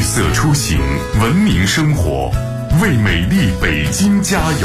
色出行，文明生活，为美丽北京加油！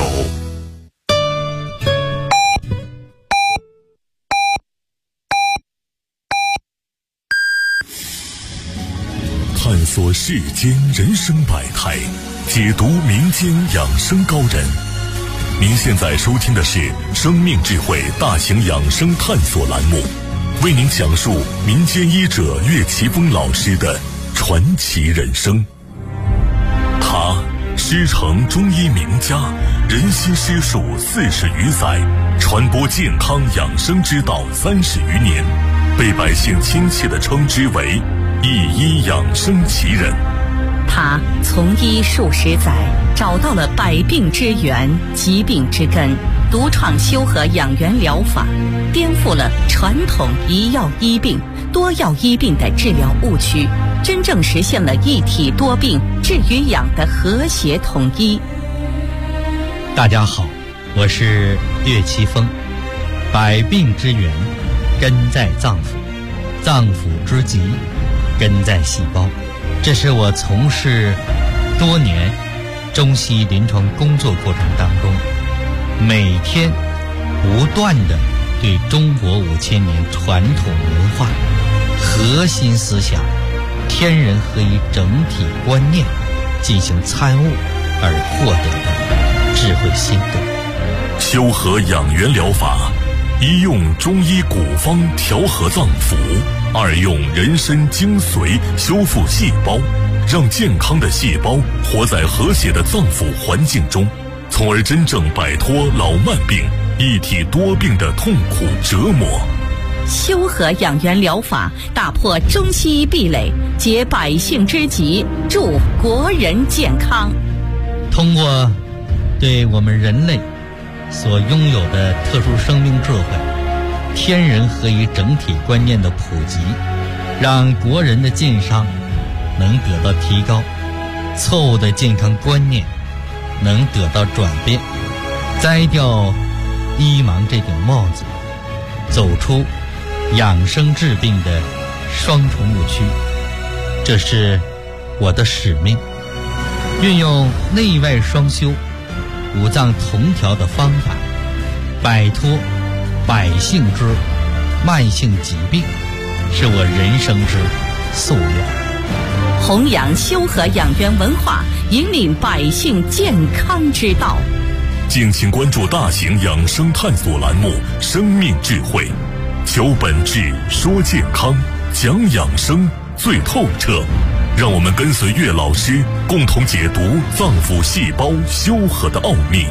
探索世间人生百态，解读民间养生高人。您现在收听的是生命智慧大型养生探索栏目，为您讲述民间医者岳奇峰老师的传奇人生。他师承中医名家，人心师术40余载，传播健康养生之道30余年，被百姓亲切地称之为一医养生奇人。 他从医数十载，找到了百病之源、疾病之根，独创修和养元疗法，颠覆了传统一药医病、多药医病的治疗误区，真正实现了一体多病、治与养的和谐统一。 大家好，我是岳奇峰。百病之源根在脏腑，脏腑之疾根在细胞。这是我从事多年中西医临床工作过程当中，每天不断地对中国5000年传统文化核心思想天人合一整体观念进行参悟而获得的智慧心得。 修和养元疗法，一用中医古方调和脏腑，二用人参精髓修复细胞，让健康的细胞活在和谐的脏腑环境中，从而真正摆脱老慢病、一体多病的痛苦折磨。 修和养元疗法打破中西医壁垒，解百姓之急，助国人健康。 通过对我们人类所拥有的特殊生命智慧、天人合一整体观念的普及，让国人的健康能得到提高，错误的健康观念能得到转变，摘掉医盲这顶帽子，走出养生治病的双重误区。这是我的使命，运用内外双修、五脏同调的方法，摆脱百姓之慢性疾病，是我人生之夙愿。 弘扬修和养元文化，引领百姓健康之道。 敬请关注大型养生探索栏目《生命智慧》，求本质，说健康，讲养生最透彻。让我们跟随岳老师，共同解读脏腑细胞修和的奥秘。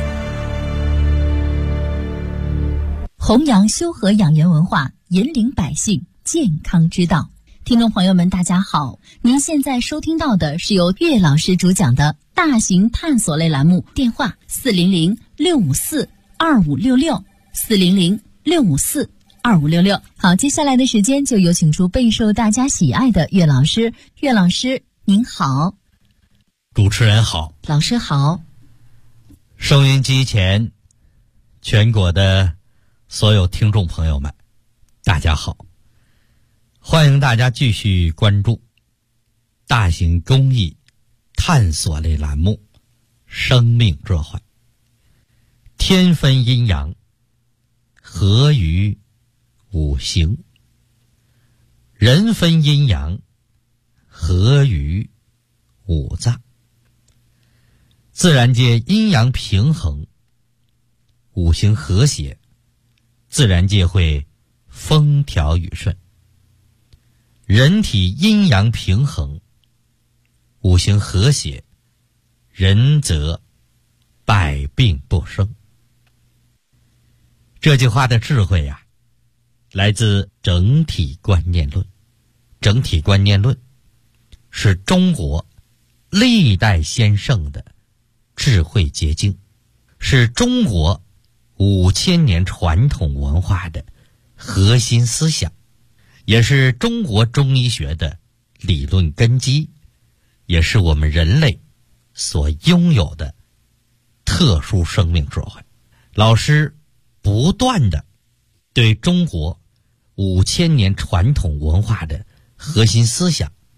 弘扬修和养元文化，引领百姓健康之道。听众朋友们大家好，您现在收听到的是由岳老师主讲的大型探索类栏目，电话400-654-2566，400-654-2566。好，接下来的时间就有请出备受大家喜爱的岳老师。岳老师您好。 主持人好， 老师好。 收音机前全国的所有听众朋友们大家好，欢迎大家继续关注大型公益探索类栏目《生命智慧》。天分阴阳，合于五行；人分阴阳，合于五脏。自然界阴阳平衡，五行和谐，自然界会风调雨顺。人体阴阳平衡，五行和谐，人则百病不生。这句话的智慧呀，来自整体观念论。整体观念论是中国历代先圣的智慧结晶，是中国5000年传统文化的核心思想，也是中国中医学的理论根基，也是我们人类所拥有的特殊生命智慧。老师不断的对中国5000年传统文化的核心思想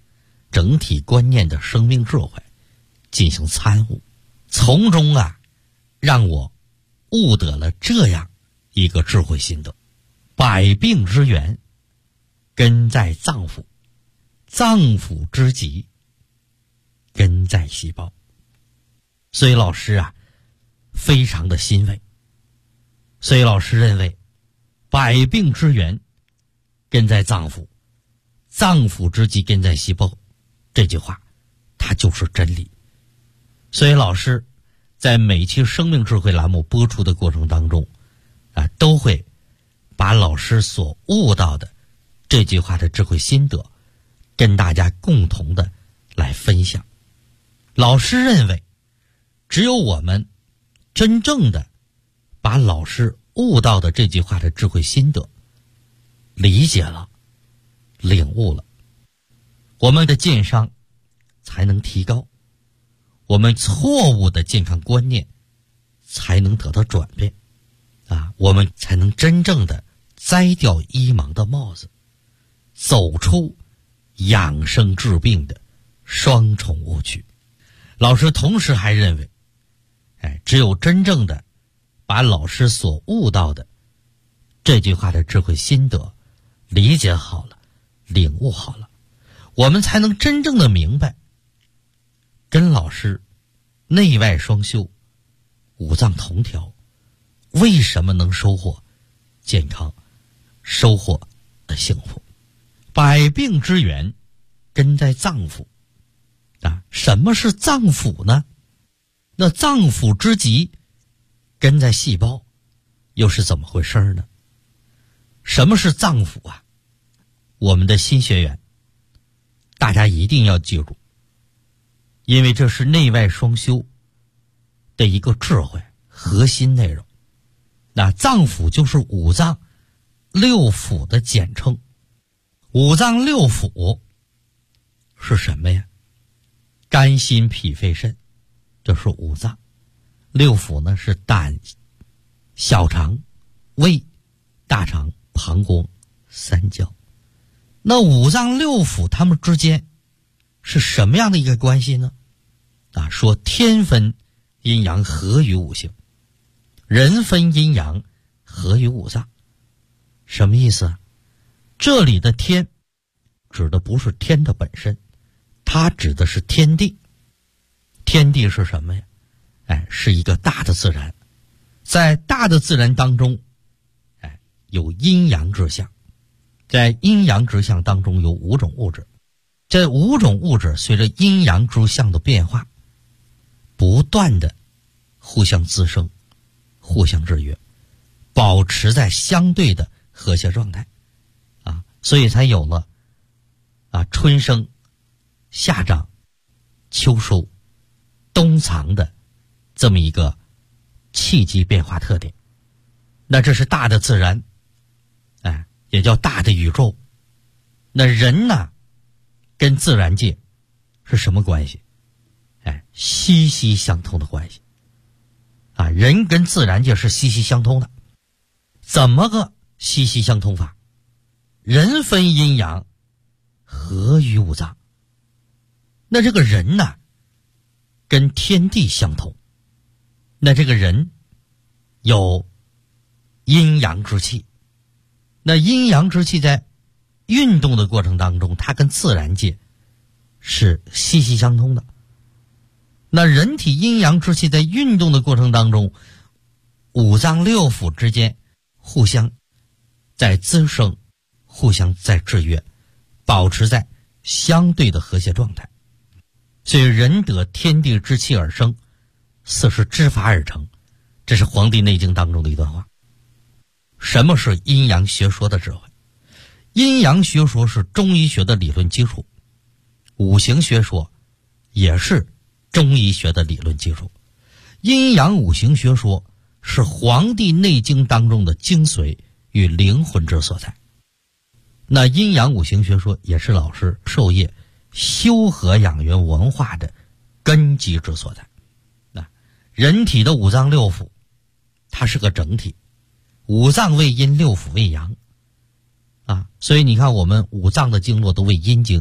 整体观念的生命智慧进行参悟，从中让我悟得了这样一个智慧心得：百病之源根在脏腑，脏腑之疾根在细胞。所以老师非常的欣慰。所以老师认为，百病之源根在脏腑，脏腑之疾根在细胞，这句话它就是真理。所以老师在每期生命智慧栏目播出的过程当中都会把老师所悟到的这句话的智慧心得跟大家共同的来分享。老师认为，只有我们真正的把老师悟到的这句话的智慧心得理解了、领悟了，我们的健商才能提高，我们错误的健康观念才能得到转变我们才能真正的摘掉医盲的帽子，走出养生治病的双重误区。老师同时还认为，只有真正的把老师所悟到的这句话的智慧心得理解好了、领悟好了，我们才能真正的明白，跟老师内外双修、五脏同调，为什么能收获健康、收获幸福。百病之源根在脏腑什么是脏腑呢？那脏腑之疾根在细胞，又是怎么回事呢？什么是脏腑我们的新学员大家一定要记住，因为这是内外双修的一个智慧核心内容。那脏腑就是五脏六腑的简称。五脏六腑是什么呀？肝心脾肺肾，这是五脏。六腑呢是胆、小肠、胃、大肠、膀胱、三焦。那五脏六腑它们之间是什么样的一个关系呢？说天分阴阳合于五行，人分阴阳合于五脏。什么意思这里的天指的不是天的本身，它指的是天地。天地是什么呀？是一个大的自然。在大的自然当中有阴阳之象，在阴阳之象当中有五种物质。这五种物质随着阴阳之象的变化，不断的互相滋生、互相制约，保持在相对的和谐状态所以才有了春生、夏长、秋收、冬藏的这么一个气机变化特点。那这是大的自然也叫大的宇宙。那人呢跟自然界是什么关系？息息相通的关系人跟自然界是息息相通的。怎么个息息相通法？人分阴阳合于五脏。那这个人呢跟天地相同，那这个人有阴阳之气。那阴阳之气在运动的过程当中，它跟自然界是息息相通的。那人体阴阳之气在运动的过程当中，五脏六腑之间互相在滋生，互相在制约，保持在相对的和谐状态。所以人得天地之气而生，四时之法而成，这是《黄帝内经》当中的一段话。什么是阴阳学说的智慧？阴阳学说是中医学的理论基础，五行学说也是中医学的理论基础。阴阳五行学说是《黄帝内经》当中的精髓与灵魂之所在。那阴阳五行学说也是老师授业修和养元文化的根基之所在。人体的五脏六腑它是个整体，五脏为阴，六腑为阳所以你看我们五脏的经络都为阴经，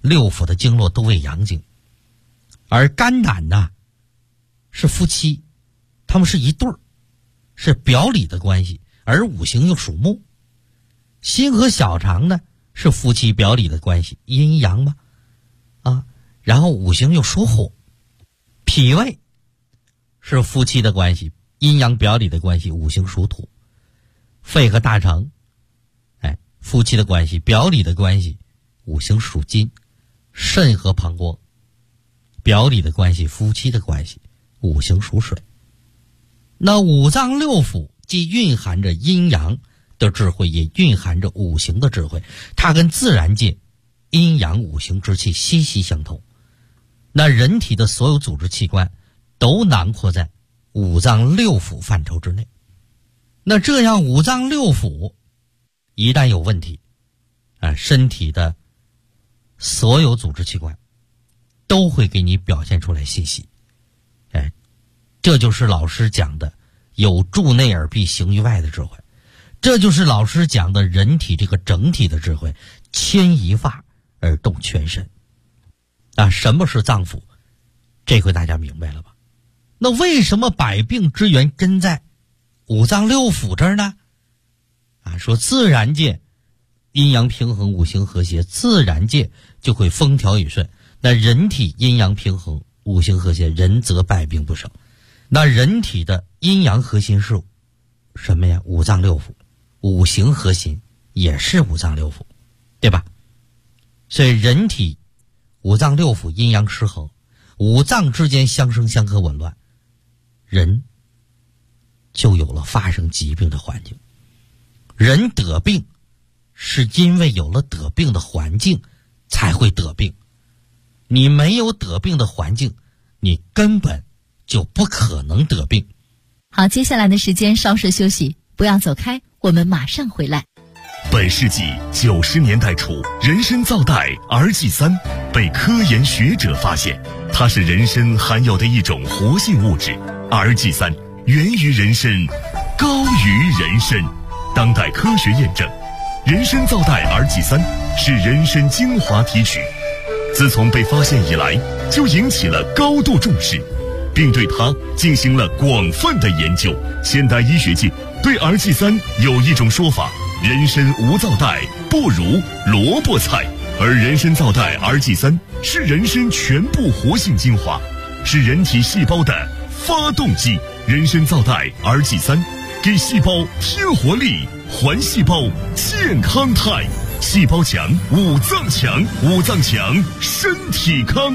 六腑的经络都为阳经，而肝胆呢是夫妻，他们是一对儿，是表里的关系，而五行又属木。心和小肠呢是夫妻表里的关系，阴阳嘛，然后五行又属火。脾胃是夫妻的关系，阴阳表里的关系，五行属土。肺和大肠，夫妻的关系，表里的关系，五行属金。肾和膀胱，表里的关系，夫妻的关系，五行属水。那五脏六腑既蕴含着阴阳的智慧，也蕴含着五行的智慧，它跟自然界阴阳五行之气息息相通。那人体的所有组织器官都囊括在五脏六腑范畴之内。那这样五脏六腑一旦有问题，身体的所有组织器官都会给你表现出来信息。这就是老师讲的有助内而必行于外的智慧，这就是老师讲的人体这个整体的智慧，牵一发而动全身。什么是脏腑？这回大家明白了吧？那为什么百病之源根在五脏六腑这儿呢？说自然界阴阳平衡，五行和谐，自然界就会风调雨顺。那人体阴阳平衡，五行和谐，人则百病不生。那人体的阴阳核心是什么呀？五脏六腑。五行核心也是五脏六腑，对吧？所以人体五脏六腑阴阳失衡，五脏之间相生相克紊乱，人就有了发生疾病的环境。人得病是因为有了得病的环境才会得病，你没有得病的环境，你根本就不可能得病。 好，接下来的时间稍事休息，不要走开，我们马上回来。 本世纪90年代初，人参皂苷 RG3 被科研学者发现，它是人参含有的一种活性物质。RG3 源于人参，高于人参。当代科学验证，人参皂苷 RG3 是人参精华提取，自从被发现以来，就引起了高度重视，并对它进行了广泛的研究。现代医学界对 RG3 有一种说法：人参无皂苷不如萝卜菜，而人参皂苷 RG3 是人参全部活性精华，是人体细胞的发动机。人参皂苷 RG3 给细胞添活力，还细胞健康态。细胞强，五脏强，五脏强，身体康。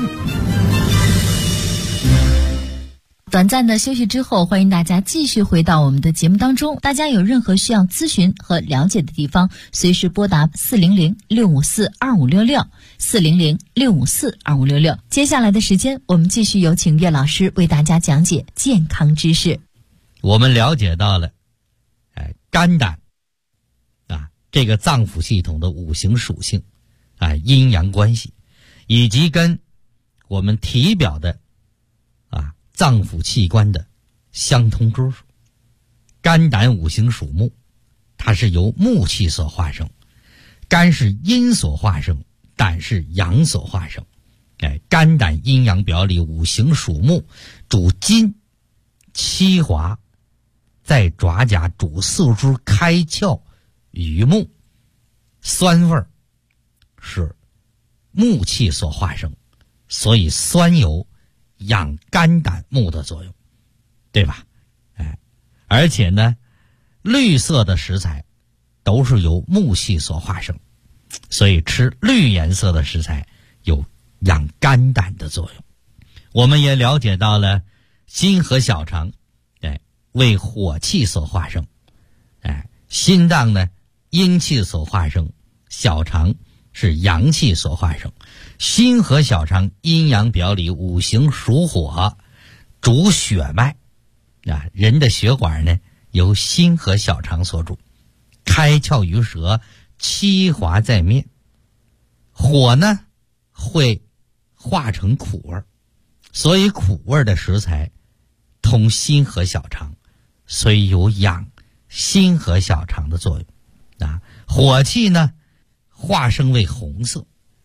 短暂的休息之后，欢迎大家继续回到我们的节目当中。大家有任何需要咨询和了解的地方，随时拨打400-654-2566 400-654-2566。接下来的时间，我们继续有请岳老师为大家讲解健康知识。 我们了解到了肝胆这个脏腑系统的五行属性阴阳关系，以及跟我们体表的脏腑器官的相通之处。肝胆五行属木，它是由木气所化生，肝是阴所化生，胆是阳所化生。肝胆阴阳表里，五行属木，主筋七华，在爪甲，主四肢开窍于目。酸味是木气所化生，所以酸有养肝胆木的作用，对吧？而且呢，绿色的食材都是由木气所化生，所以吃绿颜色的食材有养肝胆的作用。我们也了解到了心和小肠为火气所化生，心脏呢阴气所化生，小肠是阳气所化生。心和小肠阴阳表里，五行属火，主血脉人的血管呢由心和小肠所主，开窍于舌，七华在面。火呢会化成苦味，所以苦味的食材通心和小肠，所以有养心和小肠的作用。火气呢化生为红色，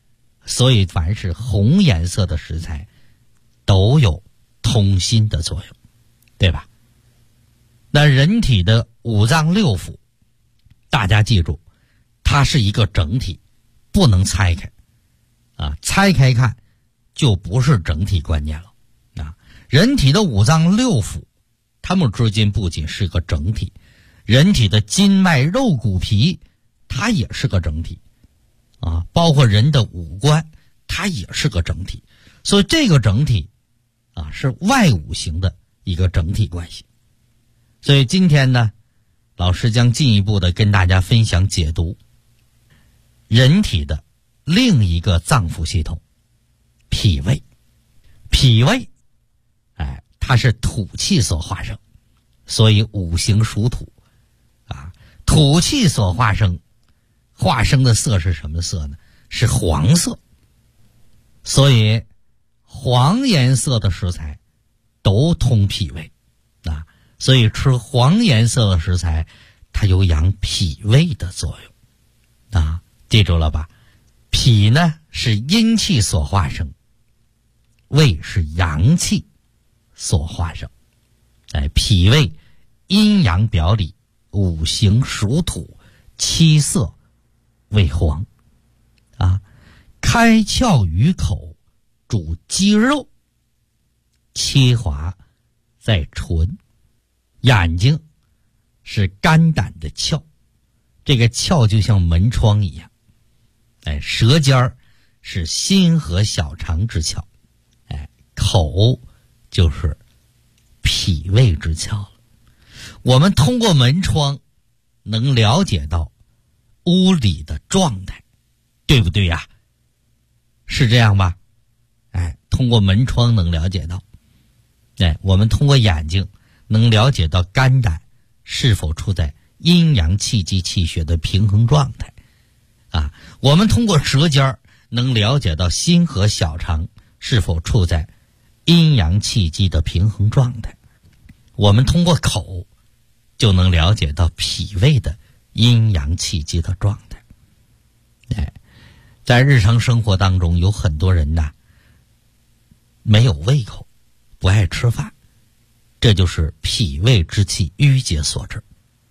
所以凡是红颜色的食材都有通心的作用，对吧？那人体的五脏六腑，大家记住，它是一个整体，不能拆开啊！拆开看就不是整体观念了啊！人体的五脏六腑，它们之间不仅是个整体，人体的筋脉肉骨皮，它也是个整体啊！包括人的五官，它也是个整体，所以这个整体啊是外五行的一个整体关系。所以今天呢，老师将进一步的跟大家分享解读人体的另一个脏腑系统——脾胃。脾胃，它是土气所化生，所以五行属土啊。土气所化生的色是什么色呢？是黄色。所以黄颜色的食材都通脾胃啊。所以吃黄颜色的食材，它有养脾胃的作用啊，记住了吧？脾呢是阴气所化生，胃是阳气所化生。脾胃阴阳表里，五行属土，七色为黄啊。开窍于口，主肌肉，切滑在唇。眼睛是肝胆的窍，这个窍就像门窗一样。舌尖是心和小肠之窍，口就是脾胃之窍了。我们通过门窗能了解到屋里的状态，对不对呀？是这样吧？通过门窗能了解到。我们通过眼睛能了解到肝胆是否处在阴阳气机气血的平衡状态啊。我们通过舌尖能了解到心和小肠是否处在阴阳气机的平衡状态。我们通过口就能了解到脾胃的阴阳气机的状态。在日常生活当中，有很多人呐没有胃口，不爱吃饭，这就是脾胃之气郁结所致。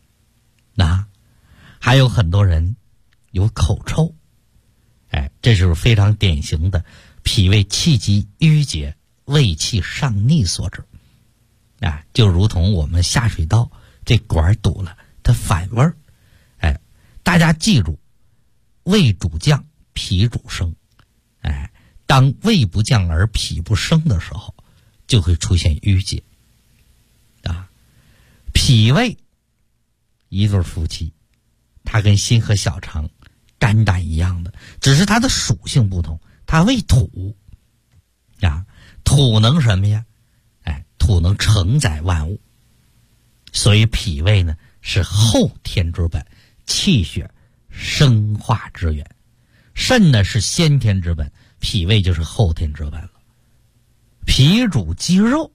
还有很多人有口臭，这就是非常典型的脾胃气机郁结、胃气上逆所致。就如同我们下水道这管堵了，它反味儿。大家记住，胃主降，脾主升。当胃不降而脾不升的时候，就会出现郁结。脾胃一对夫妻，它跟心和小肠、肝胆一样的，只是它的属性不同。它为土土能什么呀？土能承载万物，所以脾胃呢是后天之本，气血生化之源。肾呢是先天之本，脾胃就是后天之本了。脾主肌肉，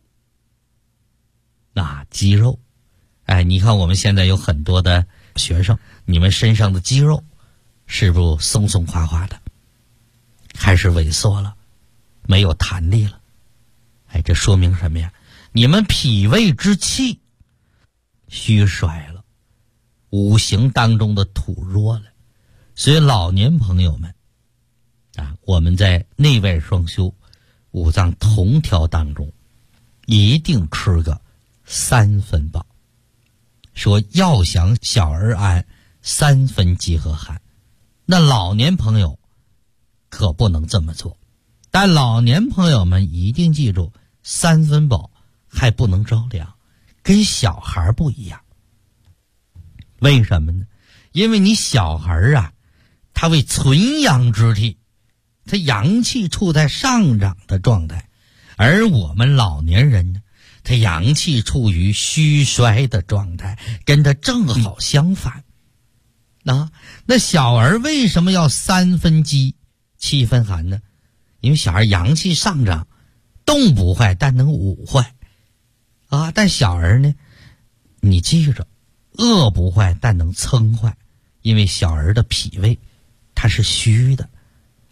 肌肉，你看我们现在有很多的学生，你们身上的肌肉是不是松松垮垮的，还是萎缩了，没有弹力了？这说明什么呀？你们脾胃之气虚衰了，五行当中的土弱了。所以老年朋友们我们在内外双修、五脏同调当中，一定吃个3分饱。说要想小儿安，3分饥和寒。那老年朋友可不能这么做，但老年朋友们一定记住，3分饱还不能着凉，跟小孩不一样。为什么呢？因为你小孩他为存阳之体，他阳气处在上涨的状态，而我们老年人呢，他阳气处于虚衰的状态，跟他正好相反。那小儿为什么要3分饥7分寒呢？因为小孩阳气上涨，动不坏，但能武坏但小儿呢，你记着，饿不坏，但能撑坏，因为小儿的脾胃它是虚的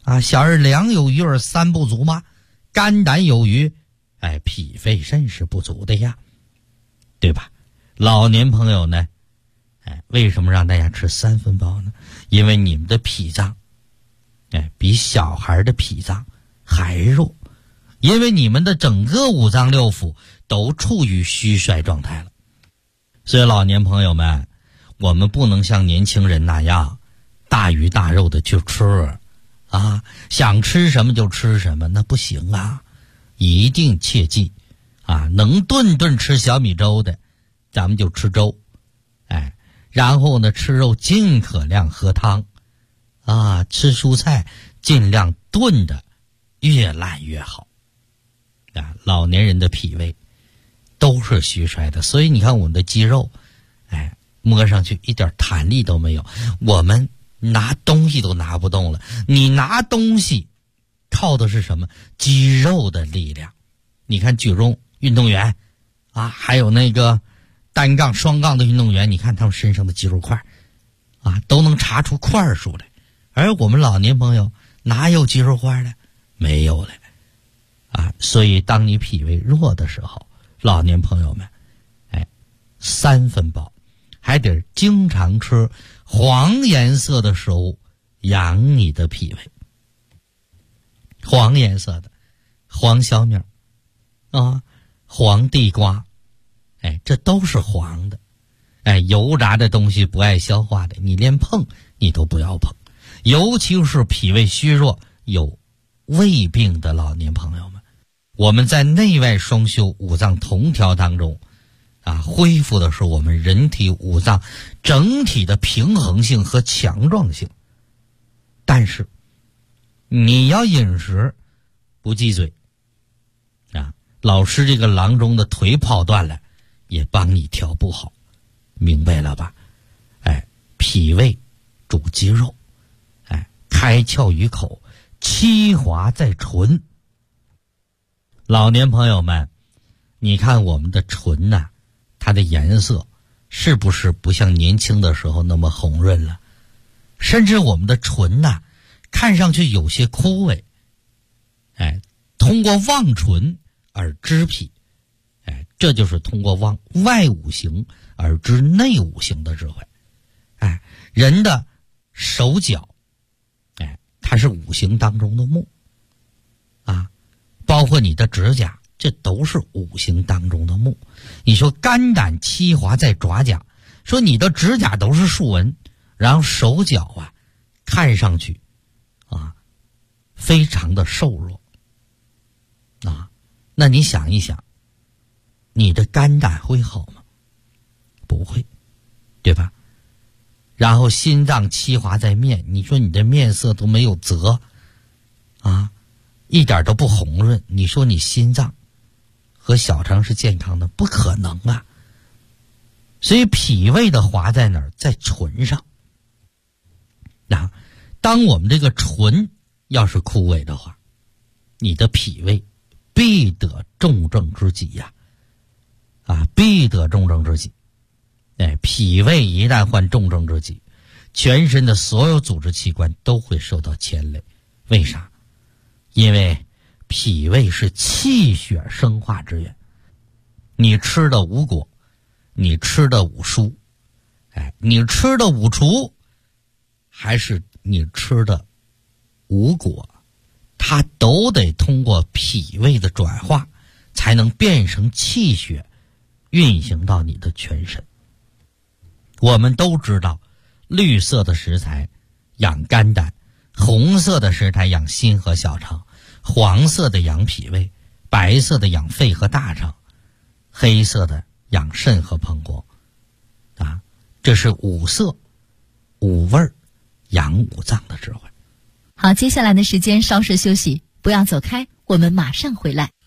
啊，小儿两有余而三不足吗？肝胆有余，脾肺肾是不足的呀，对吧？老年朋友呢，为什么让大家吃3分饱呢？因为你们的脾脏，比小孩的脾脏还弱，因为你们的整个五脏六腑都处于虚衰状态了。所以老年朋友们，我们不能像年轻人那样大鱼大肉的去吃啊，想吃什么就吃什么，那不行啊！一定切记啊，能顿顿吃小米粥的，咱们就吃粥，然后呢，吃肉尽可量喝汤，啊，吃蔬菜尽量炖的越烂越好。啊，老年人的脾胃都是虚衰的，所以你看我们的肌肉，摸上去一点弹力都没有，我们拿东西都拿不动了。你拿东西靠的是什么？肌肉的力量。你看举重运动员啊，还有那个单杠双杠的运动员，你看他们身上的肌肉块啊，都能查出块数来。而我们老年朋友哪有肌肉块了？没有了啊。所以当你脾胃弱的时候，老年朋友们3分饱，还得经常吃黄颜色的食物养你的脾胃。黄颜色的黄小米啊，黄地瓜，这都是黄的。油炸的东西不爱消化的，你连碰你都不要碰。尤其是脾胃虚弱有胃病的老年朋友们，我们在内外双修五脏同调当中啊，恢复的是我们人体五脏整体的平衡性和强壮性。但是你要饮食不忌嘴啊，老师这个郎中的腿跑断了也帮你调不好，明白了吧？脾胃主肌肉，开窍于口，气滑在唇。老年朋友们，你看我们的唇呐，它的颜色是不是不像年轻的时候那么红润了？甚至我们的唇呐，看上去有些枯萎。通过望唇而知脾，这就是通过望外五行而知内五行的智慧。人的手脚，它是五行当中的木啊，包括你的指甲，这都是五行当中的木。你说肝胆气华在爪甲，说你的指甲都是竖纹，然后手脚啊看上去啊非常的瘦弱啊，那你想一想，你的肝胆会好吗？不会，对吧？然后心脏气华在面，你说你的面色都没有泽啊，一点都不红润，你说你心脏和小肠是健康的？不可能啊。所以脾胃的华在哪儿？在唇上。当我们这个唇要是枯萎的话，你的脾胃必得重症之疾呀！必得重症之疾。脾胃一旦患重症之疾，全身的所有组织器官都会受到牵累。为啥？因为脾胃是气血生化之源。你吃的五果，你吃的五蔬，你吃的五畜，还是你吃的五果，它都得通过脾胃的转化，才能变成气血，运行到你的全身。我们都知道，绿色的食材养肝胆，红色的食材养心和小肠，黄色的养脾胃，白色的养肺和大肠，黑色的养肾和膀胱。这是五色五味养五脏的智慧。 好，接下来的时间稍事休息，不要走开，我们马上回来。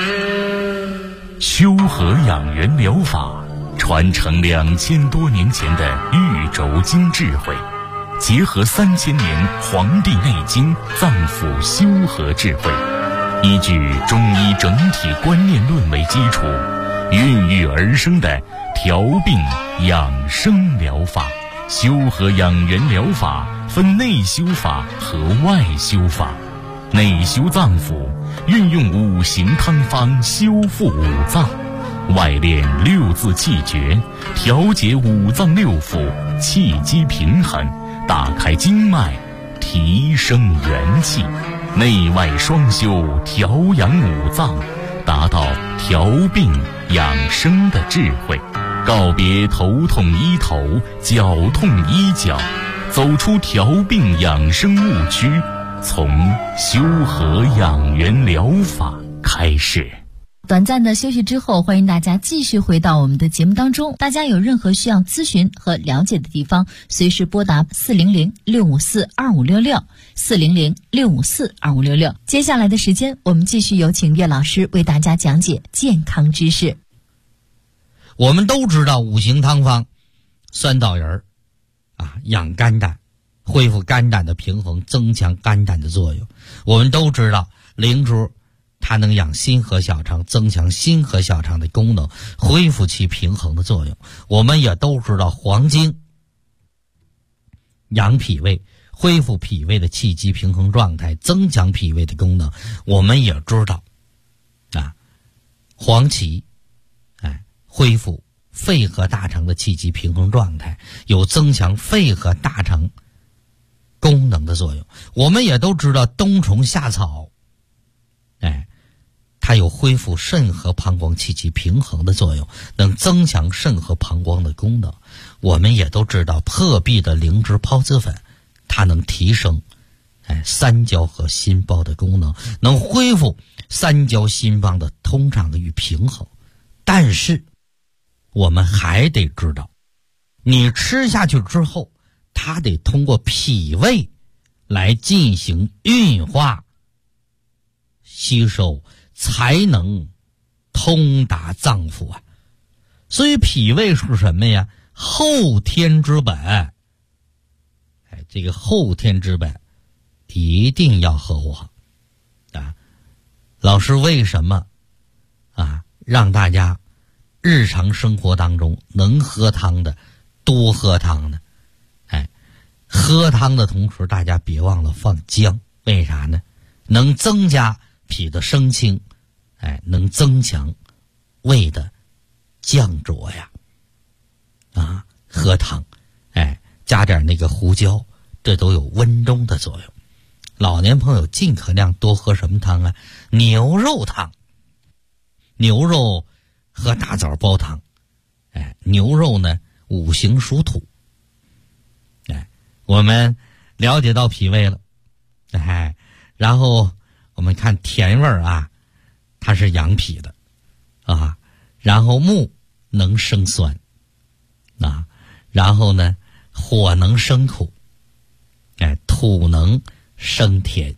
修和养元疗法传承2000多年前的玉轴经智慧，结合3000年《黄帝内经》脏腑修和智慧，依据中医整体观念论为基础，孕育而生的调病养生疗法。 修和养元疗法分内修法和外修法。内修脏腑，运用五行汤方修复五脏；外练六字气诀，调节五脏六腑，气机平衡，打开经脉，提升元气。内外双修，调养五脏，达到调病养生的智慧。告别头痛医头，脚痛医脚，走出调病养生误区，从修和养元疗法开始。 短暂的休息之后，欢迎大家继续回到我们的节目当中。大家有任何需要咨询和了解的地方，随时拨打400-654-2566 400-654-2566。接下来的时间，我们继续有请岳老师为大家讲解健康知识。 我们都知道五行汤方，酸枣仁养肝胆，恢复肝胆的平衡，增强肝胆的作用。我们都知道灵珠它能养心和小肠，增强心和小肠的功能，恢复其平衡的作用。我们也都知道黄精养脾胃，恢复脾胃的气机平衡状态，增强脾胃的功能。我们也知道黄芪恢复肺和大肠的气机平衡状态，有增强肺和大肠功能的作用。我们也都知道冬虫夏草它有恢复肾和膀胱气机平衡的作用，能增强肾和膀胱的功能。我们也都知道破壁的灵芝孢子粉，它能提升三焦和心包的功能，能恢复三焦心脏的通畅与平衡。但是我们还得知道，你吃下去之后，它得通过脾胃来进行运化吸收，才能通达脏腑所以脾胃是什么呀？后天之本。这个后天之本一定要呵护好老师为什么让大家日常生活当中能喝汤的多喝汤呢？喝汤的同时大家别忘了放姜，为啥呢？能增加脾的升清，能增强胃的降浊呀。喝汤加点那个胡椒，这都有温中的作用。老年朋友尽可量多喝什么汤牛肉汤。牛肉喝大枣煲汤。牛肉呢五行属土。我们了解到脾胃了。然后我们看甜味它是养脾的然后木能生酸然后呢火能生苦，土能生甜，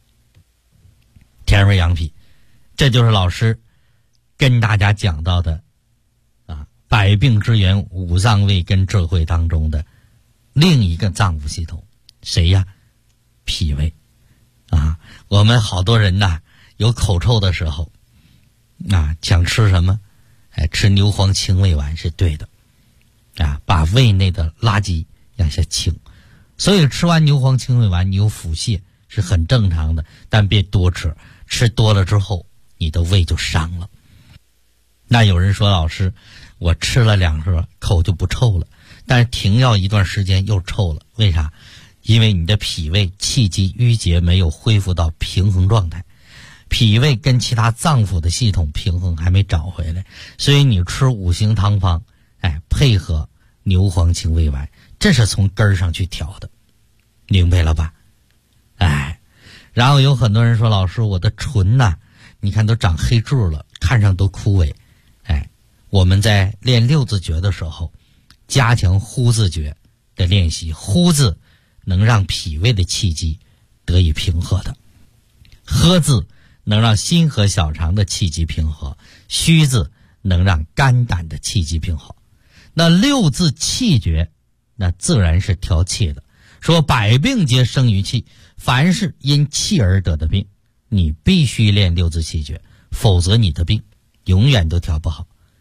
甜味养脾。这就是老师跟大家讲到的百病之源五脏胃根智慧当中的另一个脏腑系统。谁呀？脾胃我们好多人有口臭的时候想吃什么吃牛黄清胃丸是对的把胃内的垃圾让下清。所以吃完牛黄清胃丸你有腹泻是很正常的，但别多吃，吃多了之后你的胃就伤了。那有人说，老师我吃了2盒口就不臭了，但是停药一段时间又臭了，为啥？因为你的脾胃气机郁结没有恢复到平衡状态，脾胃跟其他脏腑的系统平衡还没找回来，所以你吃五行汤方配合牛黄清胃丸，这是从根儿上去调的，明白了吧？然后有很多人说，老师我的唇你看都长黑痣了，看上都枯萎。我们在练六字诀的时候，加强呼字诀的练习，呼字能让脾胃的气机得以平和的，喝字能让心和小肠的气机平和，虚字能让肝胆的气机平和。那六字气诀那自然是调气的，说百病皆生于气，凡是因气而得的病，你必须练六字气诀，否则你的病永远都调不好。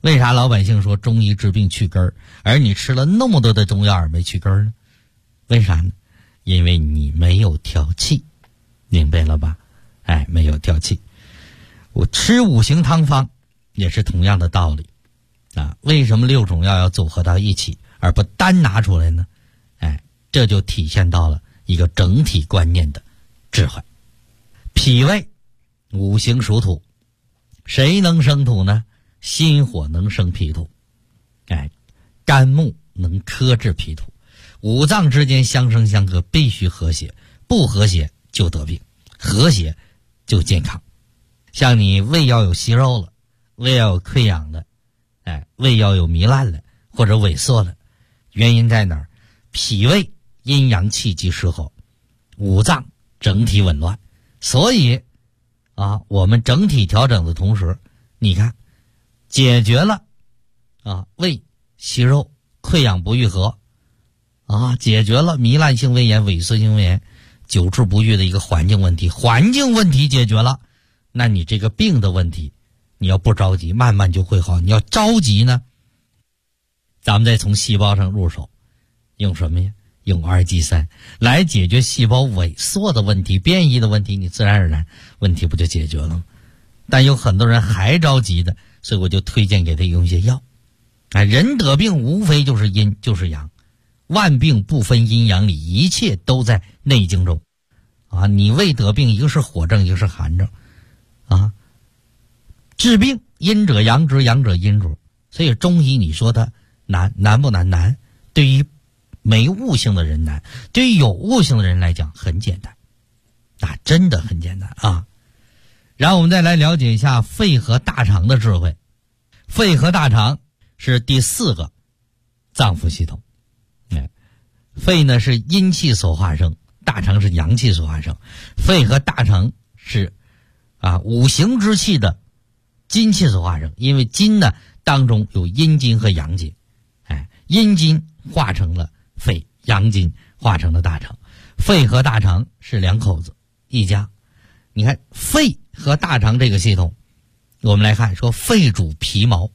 为啥老百姓说中医治病去根儿，而你吃了那么多的中药没去根儿呢？为啥呢？因为你没有调气，明白了吧？没有调气。我吃五行汤方也是同样的道理啊。为什么6种药要组合到一起，而不单拿出来呢？这就体现到了一个整体观念的智慧。脾胃五行属土，谁能生土呢？心火能生脾土，肝木能克制脾土。五脏之间相生相克，必须和谐，不和谐就得病，和谐就健康。像你胃要有息肉了，胃要有溃疡了，胃要有糜烂了或者萎缩了，原因在哪儿？脾胃阴阳气机失衡，五脏整体紊乱。所以我们整体调整的同时，你看解决了胃息肉溃疡不愈合解决了糜烂性胃炎萎缩性胃炎久治不愈的一个环境问题，环境问题解决了，那你这个病的问题你要不着急慢慢就会好。你要着急呢，咱们再从细胞上入手，用什么呀？用2G3来解决细胞萎缩的问题、变异的问题，你自然而然问题不就解决了吗？但有很多人还着急的，所以我就推荐给他用一些药。人得病无非就是阴就是阳，万病不分阴阳里，一切都在内经中你胃得病，一个是火症，一个是寒症治病阴者阳之，阳者阴之。所以中医你说它难不难？难。对于没悟性的人难，对于有悟性的人来讲很简单真的很简单然后我们再来了解一下肺和大肠的智慧。肺和大肠是第4个脏腑系统。肺呢是阴气所化生，大肠是阳气所化生。肺和大肠是五行之气的金气所化生，因为金呢当中有阴金和阳金，阴金化成了肺，阳金化成了大肠。肺和大肠是两口子一家。你看肺和大肠这个系统，我们来看说肺主皮毛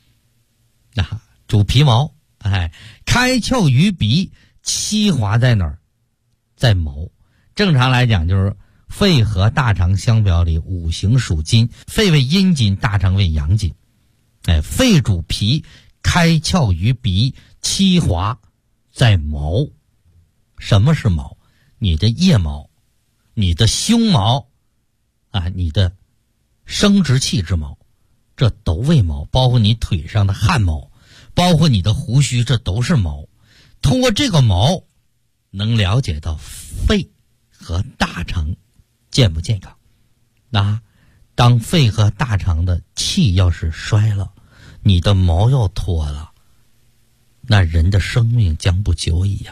主皮毛，开窍于鼻，七华在哪儿？在毛。正常来讲就是肺和大肠相表里，五行属金，肺为阴金，大肠为阳金。肺主皮，开窍于鼻，七华在毛。什么是毛？你的腋毛，你的胸毛你的生殖器之毛，这都为毛。包括你腿上的汗毛，包括你的胡须，这都是毛。通过这个毛能了解到肺和大肠健不健康。当肺和大肠的气要是衰了，你的毛要脱了，那人的生命将不久矣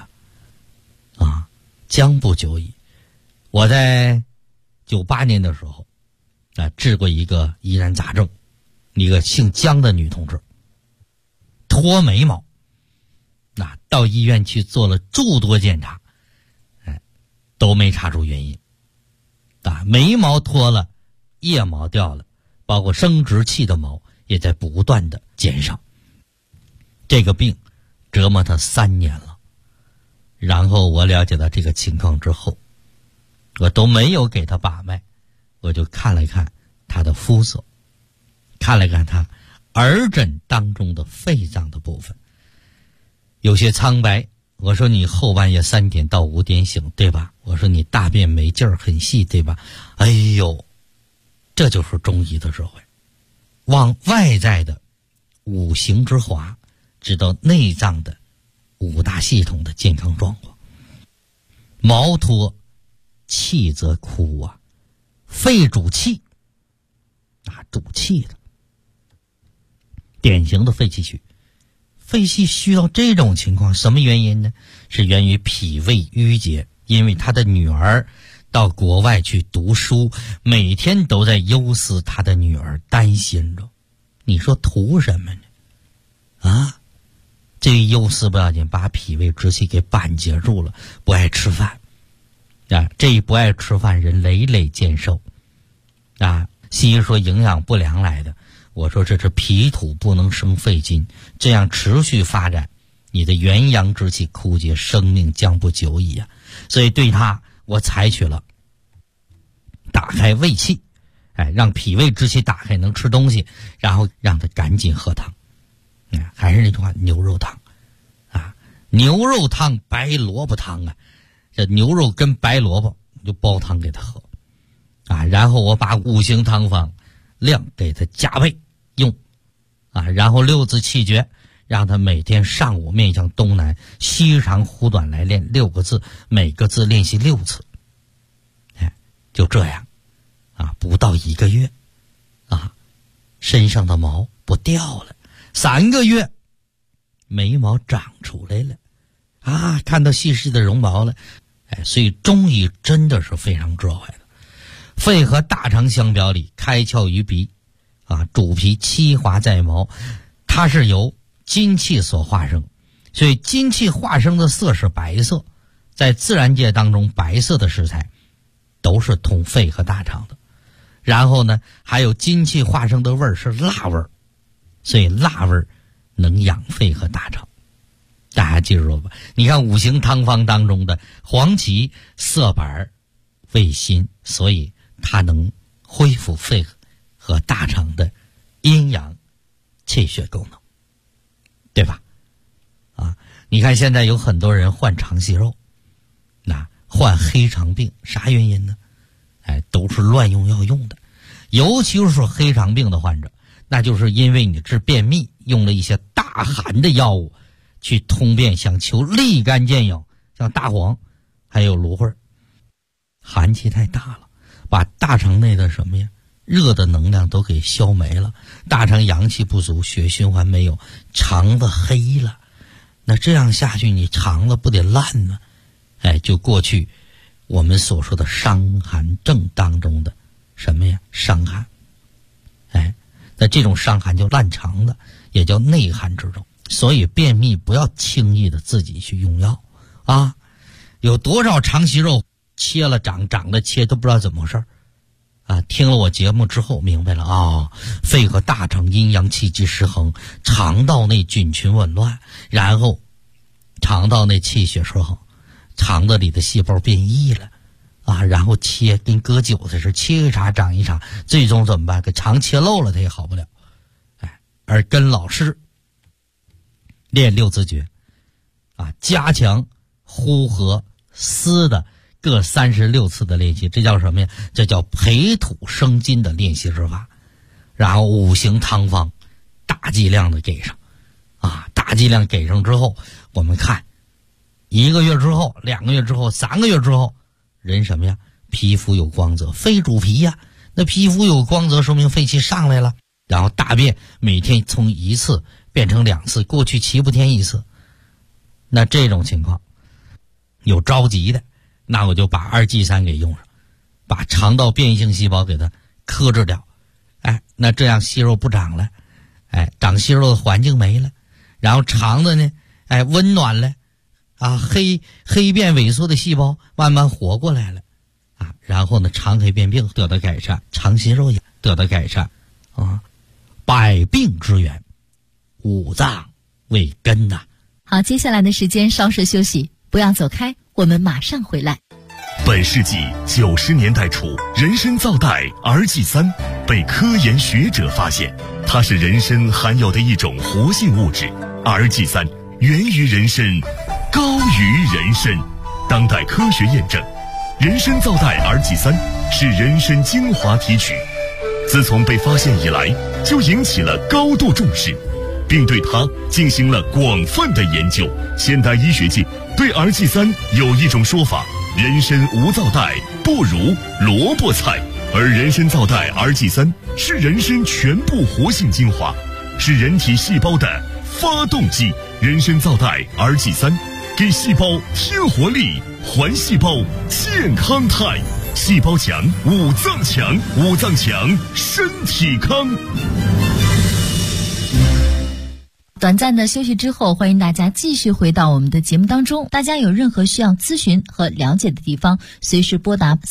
将不久矣。我在98年的时候治过一个疑难杂症，一个姓姜的女同志脱眉毛，到医院去做了诸多检查，都没查出原因。眉毛脱了，腋毛掉了，包括生殖器的毛也在不断的减少。这个病折磨他3年了。然后我了解到这个情况之后，我都没有给他把脉，我就看了看他的肤色，看了看他耳枕当中的肺脏的部分，有些苍白。我说你后半夜3点到5点醒，对吧？我说你大便没劲儿，很细，对吧？哎呦，这就是中医的智慧，往外在的五行之华，知道内脏的5大系统的健康状况。毛脱，气则枯肺主气，主气的，典型的肺气虚。肺气虚到这种情况，什么原因呢？是源于脾胃郁结。因为他的女儿到国外去读书，每天都在忧思他的女儿，担心着。你说图什么呢？这一忧思不要紧，把脾胃之气给板结住了，不爱吃饭这一不爱吃饭，人累累见瘦西医说营养不良来的， 我说这是脾土不能生肺金，这样持续发展，你的元阳之气枯竭，生命将不久矣啊！所以对他，我采取了打开胃气，让脾胃之气打开，能吃东西，然后让他赶紧喝汤。还是那句话，牛肉汤啊，牛肉汤、白萝卜汤啊，这牛肉跟白萝卜就煲汤给他喝啊，然后我把五行汤方量给他加倍用啊，然后六字气诀，让他每天上午面向东南，西长呼短来练6个字，每个字练习6次。就这样啊，不到1个月啊，身上的毛不掉了，3个月眉毛长出来了啊，看到细细的绒毛了。所以中医真的是非常智慧的。肺和大肠相表里，开窍于鼻啊，主皮七华在毛，它是由金气所化生，所以金气化生的色是白色，在自然界当中，白色的食材都是通肺和大肠的。然后呢，还有金气化生的味儿是辣味儿，所以辣味儿能养肺和大肠。大家记住了吧？你看五行汤方当中的黄芪、色板、味辛，所以它能恢复肺和大肠的阴阳气血功能，对吧？啊，你看现在有很多人患肠息肉，那患黑肠病，啥原因呢？都是乱用药用的，尤其是黑肠病的患者，那就是因为你治便秘用了一些大寒的药物去通便，想求立竿见影，像大黄还有芦荟，寒气太大了，把大肠内的什么呀热的能量都给消没了，大肠阳气不足，血循环没有，肠子黑了。那这样下去，你肠子不得烂吗？就过去我们所说的伤寒症当中的什么呀伤寒，那这种伤寒叫烂肠子，也叫内寒之症。所以便秘不要轻易的自己去用药啊！有多少肠息肉切了长了切都不知道怎么回事啊！听了我节目之后明白了啊，肺和大肠阴阳气机失衡，肠道内菌群紊乱，然后肠道内气血失衡，肠子里的细胞变异了啊，然后切跟割韭菜似的，切一茬长一茬，最终怎么办？给肠切漏了，它也好不了。而跟老师练6字诀啊，加强呼和思的各36次的练习，这叫什么呀？这叫培土生金的练习之法。然后五行汤方大剂量的给上啊，大剂量给上之后，我们看1个月之后、2个月之后、3个月之后，人什么呀？皮肤有光泽，肺主皮呀，那皮肤有光泽说明肺气上来了。然后大便每天从1次变成2次，过去7不天1次。那这种情况有着急的，那我就把2G3给用上，把肠道变异性细胞给它克制掉。那这样息肉不长了，长息肉的环境没了，然后肠子呢，温暖了啊，黑变萎缩的细胞慢慢活过来了啊，然后呢，肠黑变病得到改善，肠息肉也得到改善啊。百病之源，五脏为根呐。 好，接下来的时间稍事休息，不要走开，我们马上回来。 本世纪90年代初，人参皂苷 RG3 被科研学者发现，它是人参含有的一种活性物质。RG3 源于人参，高于人参。当代科学验证，人参皂苷 RG3 是人参精华提取。自从被发现以来，就引起了高度重视，并对它进行了广泛的研究。现代医学界对 RG3 有一种说法：人参无皂苷，不如萝卜菜。而人参皂苷 RG3 是人参全部活性精华，是人体细胞的发动机。人参皂苷 RG3 给细胞添活力，还细胞健康态。细胞强，五脏强，五脏强，身体康。 短暂的休息之后，欢迎大家继续回到我们的节目当中。大家有任何需要咨询和了解的地方，随时拨打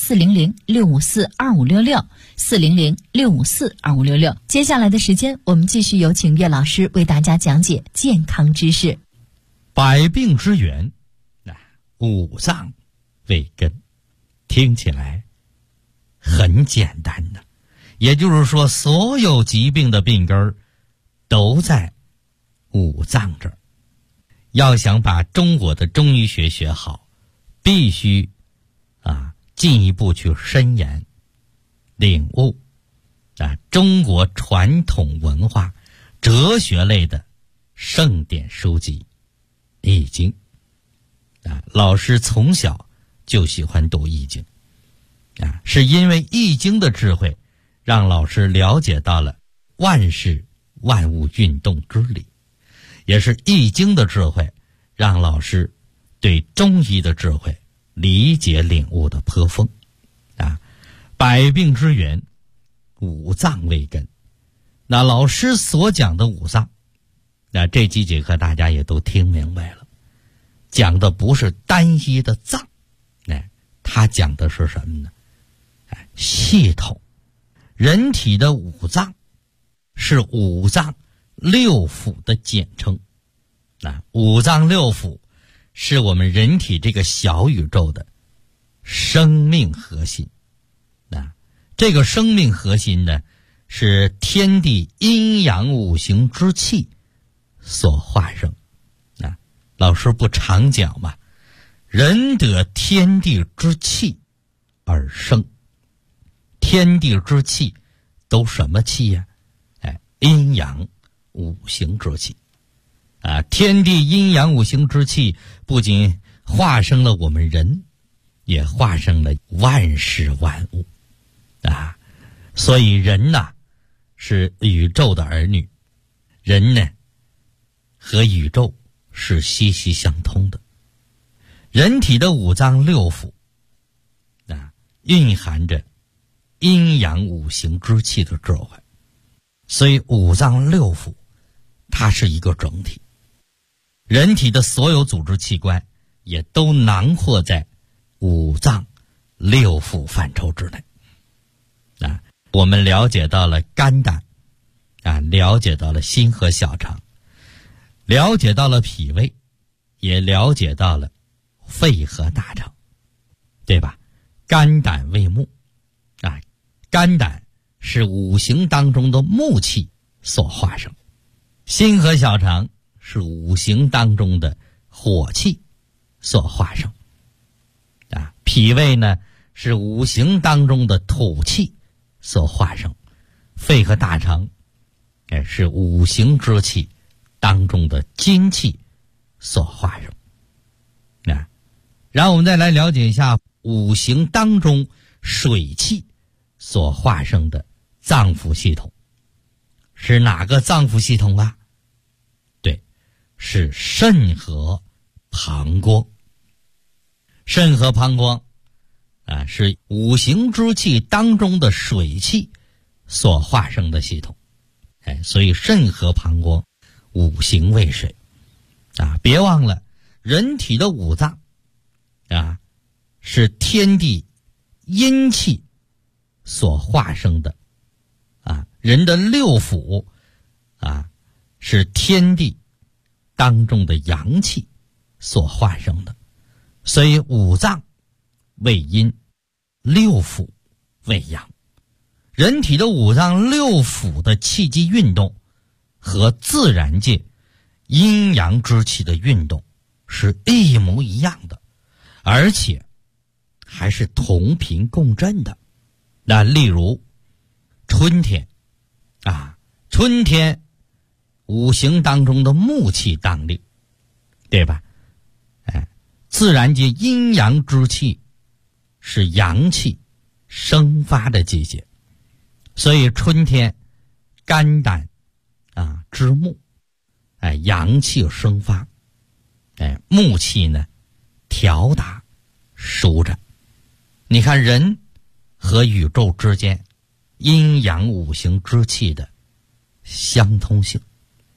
400-654-2566，400-654-2566。接下来的时间，我们继续有请岳老师为大家讲解健康知识。 百病之源，五脏为根，听起来很简单的，也就是说，所有疾病的病根儿都在五脏这儿。要想把中国的中医学学好，必须进一步去深研领悟中国传统文化哲学类的圣典书籍《易经》老师从小就喜欢读《易经》是因为《易经》的智慧，让老师了解到了万事万物运动之理，也是《易经》的智慧，让老师对中医的智慧理解领悟的颇丰百病之源，五脏为根。那老师所讲的五脏，这几节课大家也都听明白了，讲的不是单一的脏，他讲的是什么呢？系统。人体的五脏是五脏六腑的简称。五脏六腑是我们人体这个小宇宙的生命核心。这个生命核心呢，是天地阴阳五行之气所化生。老师不常讲嘛，人得天地之气而生。天地之气都什么气呀？阴阳五行之气。天地阴阳五行之气不仅化生了我们人，也化生了万事万物。所以人是宇宙的儿女，人呢和宇宙是息息相通的。人体的五脏六腑蕴含着阴阳五行之气的智慧，所以五脏六腑它是一个整体。人体的所有组织器官也都囊括在五脏六腑范畴之内。我们了解到了肝胆了解到了心和小肠，了解到了脾胃，也了解到了肺和大肠，对吧？肝胆为木肝胆是五行当中的木气所化生，心和小肠是五行当中的火气所化生脾胃呢是五行当中的土气所化生，肺和大肠是五行之气当中的金气所化生。然后我们再来了解一下五行当中水气所化生的脏腑系统，是哪个脏腑系统啊？对，是肾和膀胱。肾和膀胱是五行之气当中的水气所化生的系统。所以肾和膀胱五行为水别忘了人体的五脏是天地阴气所化生的人的六腑是天地当中的阳气所化生的。所以五脏为阴，六腑为阳。人体的五脏六腑的气机运动和自然界阴阳之气的运动是一模一样的，而且还是同频共振的。例如春天春天五行当中的木气当令，对吧？自然界阴阳之气是阳气生发的季节，所以春天肝胆之木阳气生发，木气呢调达舒展。你看人和宇宙之间阴阳五行之气的相通性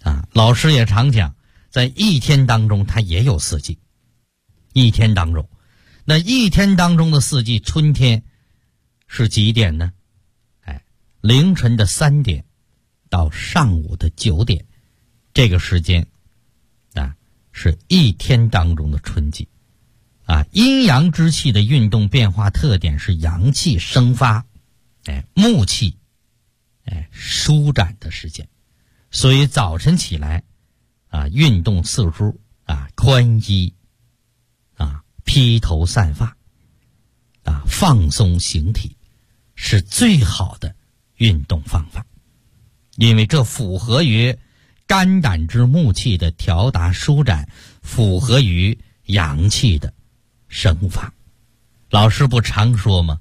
老师也常讲，在一天当中它也有四季。一天当中，那一天当中的四季，春天是几点呢？凌晨的3点到上午的9点，这个时间是一天当中的春季。阴阳之气的运动变化特点是阳气生发，木气舒展的时间。所以早晨起来运动四肢宽衣披头散发放松形体是最好的运动方法，因为这符合于肝胆之木气的调达舒展，符合于阳气的生发。老师不常说吗？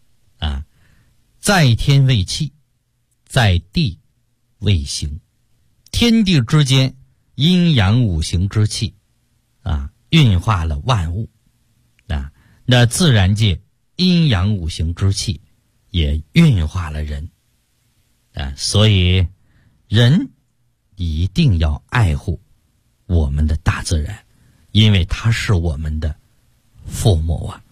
在天为气，在地为形。天地之间阴阳五行之气运化了万物，那自然界阴阳五行之气也运化了人，所以人一定要爱护我们的大自然，因为它是我们的父母啊。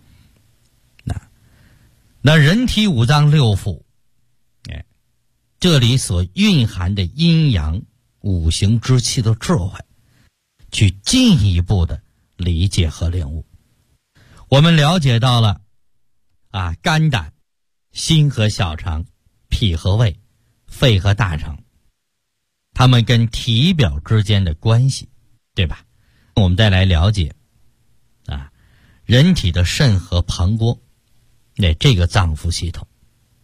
那人体五脏六腑，这里所蕴含的阴阳五行之气的智慧，去进一步的理解和领悟。我们了解到了肝胆、心和小肠、脾和胃、肺和大肠，它们跟体表之间的关系，对吧？我们再来了解人体的肾和膀胱，这个脏腑系统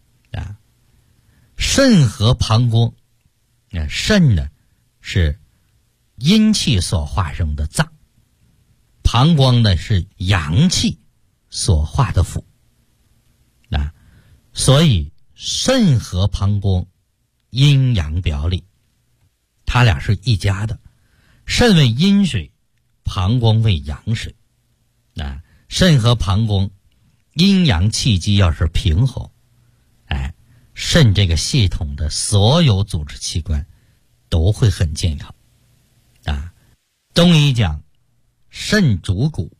肾和膀胱，肾呢是阴气所化生的脏，膀胱呢是阳气所化的腑。所以肾和膀胱阴阳表里，它俩是一家的。肾为阴水，膀胱为阳水。肾和膀胱阴阳气机要是平衡，肾这个系统的所有组织器官都会很健康。中医讲肾主骨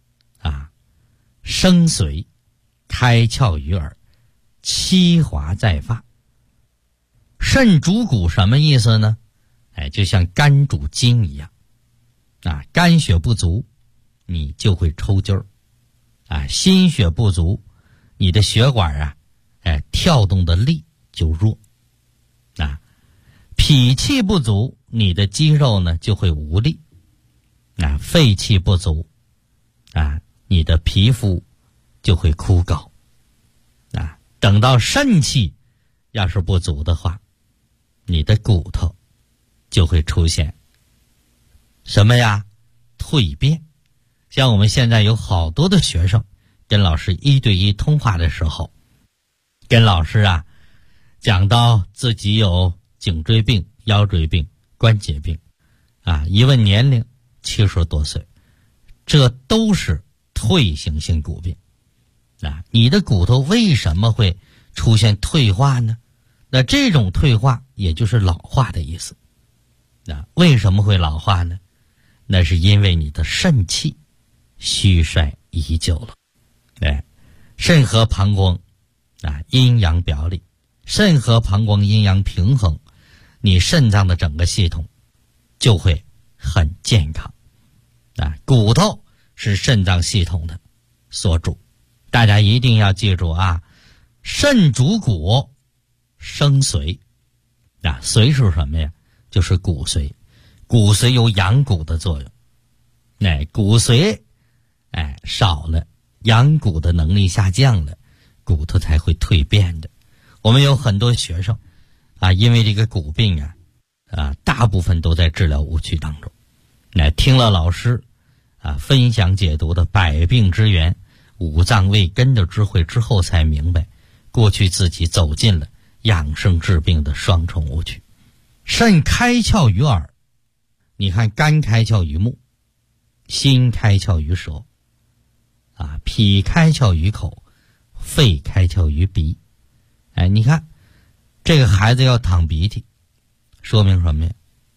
生髓，开窍于耳，七华在发。肾主骨什么意思呢？就像肝主筋一样，肝血不足你就会抽筋儿，心血不足你的血管跳动的力就弱，脾气不足你的肌肉呢就会无力，肺气不足你的皮肤就会枯槁，等到肾气要是不足的话，你的骨头就会出现什么呀？蜕变。像我们现在有好多的学生跟老师1对1通话的时候，跟老师讲到自己有颈椎病、腰椎病、关节病一问年龄70多岁，这都是退行性骨病。你的骨头为什么会出现退化呢？那这种退化也就是老化的意思。为什么会老化呢？那是因为你的肾气虚衰已久了。肾和膀胱阴阳表里，肾和膀胱阴阳平衡，你肾脏的整个系统就会很健康。骨头是肾脏系统的所主，大家一定要记住肾主骨生髓。髓是什么呀？就是骨髓。骨髓有养骨的作用，骨髓少了，养骨的能力下降了，骨头才会蜕变的。我们有很多学生因为这个骨病大部分都在治疗误区当中。听了老师分享解读的百病之源、五脏为根的智慧之后，才明白过去自己走进了养生治病的双重误区。肾开窍于耳，你看肝开窍于目，心开窍于舌脾开窍于口，肺开窍于鼻。你看这个孩子要淌鼻涕，说明什么呀？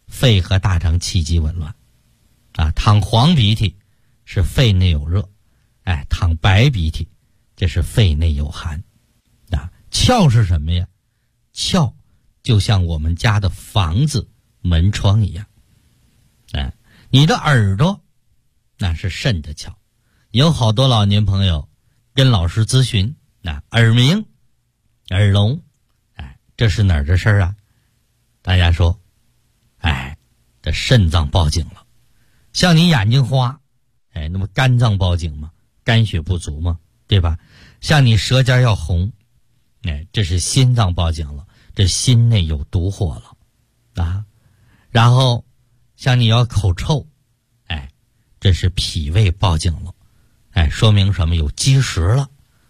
肺和大肠气机紊乱。淌黄鼻涕是肺内有热，淌白鼻涕这是肺内有寒。窍是什么呀？窍就像我们家的房子门窗一样。你的耳朵那是肾的窍。有好多老年朋友跟老师咨询，耳鸣、耳聋，这是哪儿的事儿啊？大家说，这肾脏报警了。像你眼睛花，那么肝脏报警吗？肝血不足吗？对吧？像你舌尖要红，这是心脏报警了，这心内有毒火了。然后像你要口臭，这是脾胃报警了，说明什么？有积食了。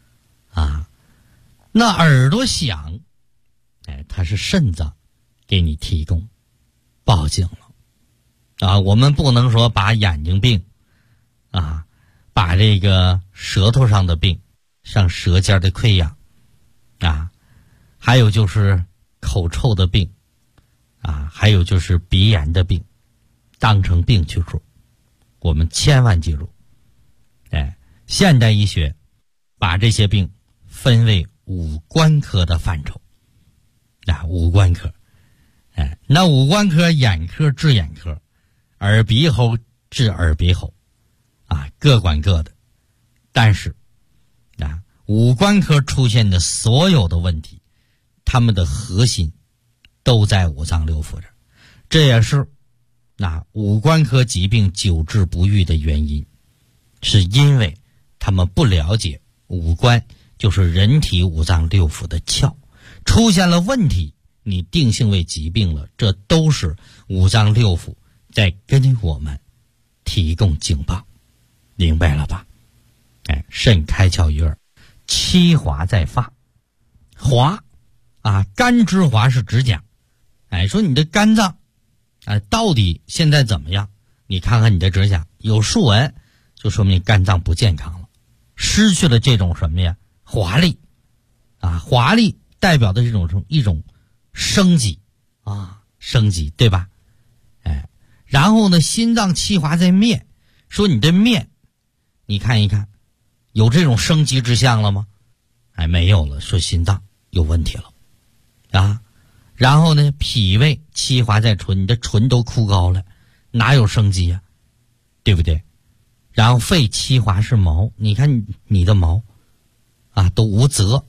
那耳朵响，它是肾脏给你提供报警了。我们不能说把眼睛病，把这个舌头上的病，像舌尖的溃疡，还有就是口臭的病，还有就是鼻炎的病，当成病去说。我们千万记住，现代医学把这些病分为五官科的范畴。五官科，那五官科，眼科治眼科，耳鼻喉治耳鼻喉，各管各的。但是五官科出现的所有的问题，他们的核心都在五脏六腑这儿。这也是五官科疾病久治不愈的原因，是因为他们不了解五官就是人体五脏六腑的窍，出现了问题，你定性为疾病了，这都是五脏六腑在跟我们提供警报，明白了吧？肾开窍于耳，七华在发。华肝之华是指讲，说你的肝脏到底现在怎么样？你看看你的指甲有竖纹，就说明肝脏不健康了，失去了这种什么呀？华丽华丽代表的一种生机生机，对吧？然后呢，心脏气华在面，说你的面，你看一看，有这种生机之象了吗？没有了，说心脏有问题了然后呢，脾胃气华在唇，你的唇都枯槁了，哪有生机呀？对不对？然后肺气华是毛，你看你的毛都无泽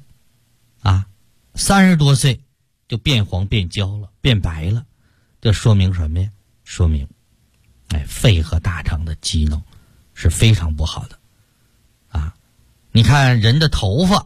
30多岁就变黄变焦了，变白了，这说明什么呀？说明肺和大肠的机能是非常不好的你看人的头发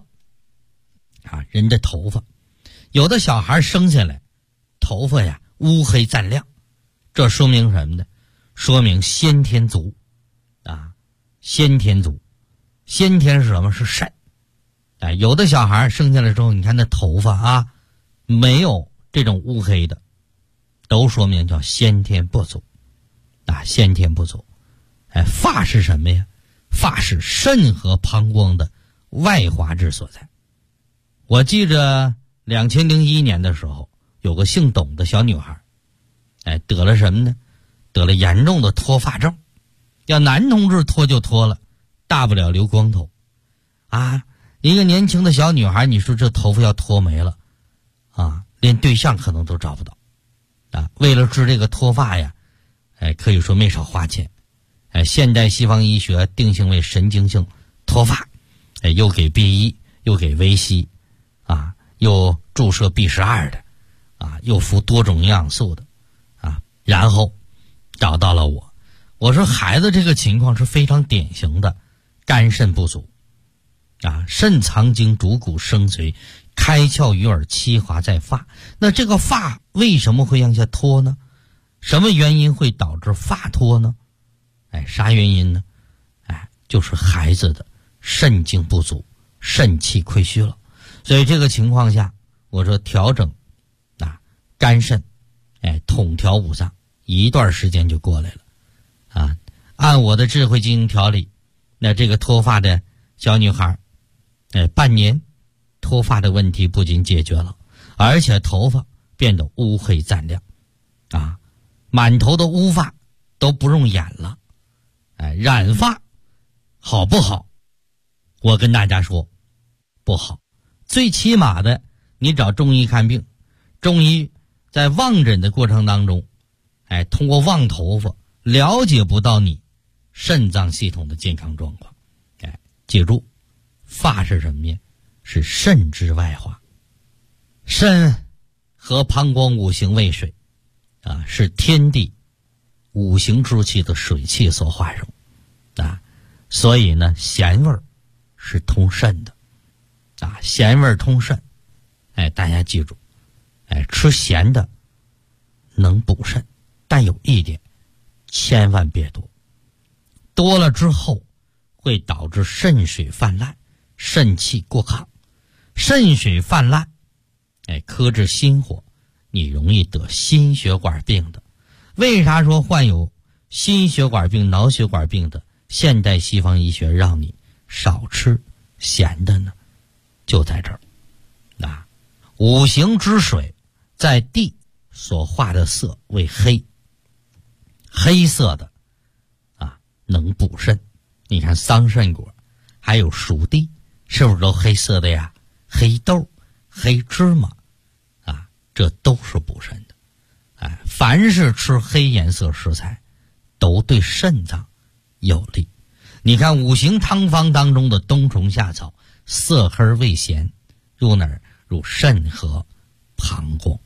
有的小孩生下来头发呀乌黑锃亮，这说明什么呢？说明先天足先天足。先天是什么？是肾。有的小孩生下来之后，你看那头发没有这种乌黑的，都说明叫先天不足先天不足。发是什么呀？发是肾和膀胱的外华之所在。我记着2001年的时候，有个姓董的小女孩得了什么呢？得了严重的脱发症。要男同志脱就脱了，大不了留光头一个年轻的小女孩，你说这头发要脱没了连对象可能都找不到为了治这个脱发呀可以说没少花钱现代西方医学定性为神经性脱发又给 B1 又给维 C 又注射 B12 的又服多种营养素的然后找到了我说孩子这个情况是非常典型的肝肾不足肾藏精主骨生髓，开窍于耳，七华在发。那这个发为什么会向下脱呢？什么原因会导致发脱呢？啥原因呢？就是孩子的肾精不足，肾气亏虚了。所以这个情况下，我说调整肝肾统调五脏，一段时间就过来了按我的智慧进行调理，那这个脱发的小女孩半年脱发的问题不仅解决了，而且头发变得乌黑锃亮满头的乌发都不用染了。染发好不好？我跟大家说不好。最起码的，你找中医看病，中医在望诊的过程当中，通过望头发了解不到你肾脏系统的健康状况。记住，发是什么呀？是肾之外化。肾和膀胱五行为水是天地五行之气的水气所化生所以呢，咸味儿是通肾的咸味儿通肾。大家记住，吃咸的能补肾，但有一点，千万别多，多了之后会导致肾水泛滥，肾气过亢。肾水泛滥克制心火，你容易得心血管病的。为啥说患有心血管病、脑血管病的现代西方医学让你少吃咸的呢？就在这儿五行之水在地所化的色为黑，黑色的能补肾。你看桑葚果还有熟地是不是都黑色的呀？黑豆、黑芝麻这都是补肾的。凡是吃黑颜色食材都对肾脏有利。你看五行汤方当中的冬虫夏草，色黑味咸，入哪儿？入肾和膀胱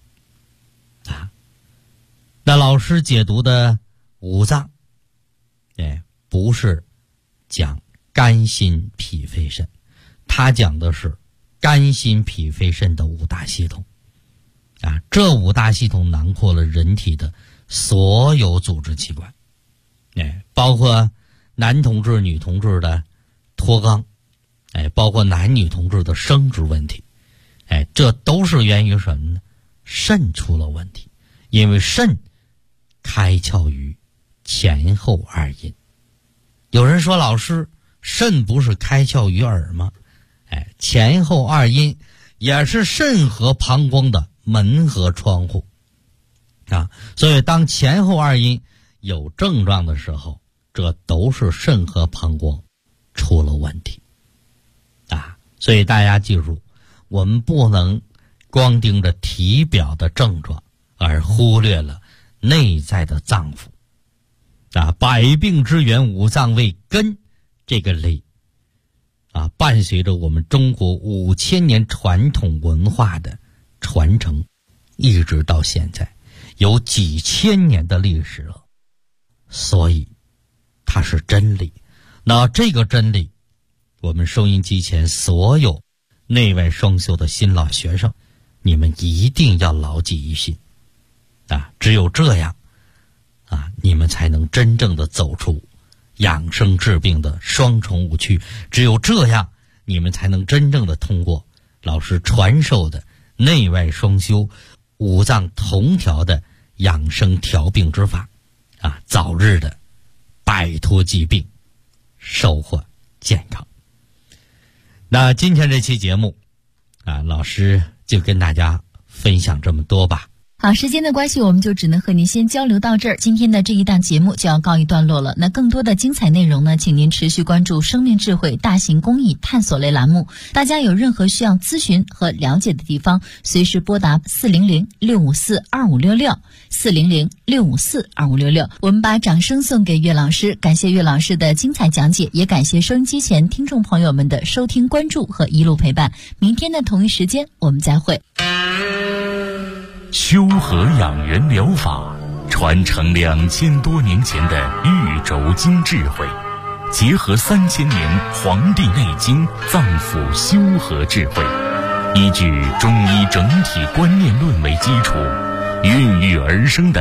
那老师解读的五脏不是讲肝心脾肺肾，他讲的是肝心脾肺肾的五大系统这五大系统囊括了人体的所有组织器官包括男同志女同志的脱肛包括男女同志的生殖问题这都是源于什么呢？肾出了问题。因为肾开窍于前后二阴。有人说，老师，肾不是开窍于耳吗？前后二阴也是肾和膀胱的门和窗户所以当前后二阴有症状的时候，这都是肾和膀胱出了问题所以大家记住，我们不能光盯着体表的症状而忽略了内在的脏腑百病之源五脏为根，这个理伴随着我们中国5000年传统文化的传承，一直到现在有几千年的历史了，所以它是真理。那这个真理，我们收音机前所有内外双修的新老学生，你们一定要牢记于心只有这样你们才能真正的走出养生治病的双重误区。只有这样，你们才能真正的通过老师传授的内外双修、五脏同调的养生调病之法早日的摆脱疾病，收获健康。那今天这期节目老师就跟大家分享这么多吧。 好，时间的关系，我们就只能和您先交流到这儿。今天的这一档节目就要告一段落了。那更多的精彩内容呢，请您持续关注生命智慧大型公益探索类栏目。大家有任何需要咨询和了解的地方，随时拨打400-654-2566 400-654-2566。我们把掌声送给岳老师，感谢岳老师的精彩讲解，也感谢收音机前听众朋友们的收听关注和一路陪伴。明天的同一时间我们再会。 修和养元疗法传承2000多年前的玉轴经智慧，结合3000年《黄帝内经》脏腑修和智慧，依据中医整体观念论为基础，孕育而生的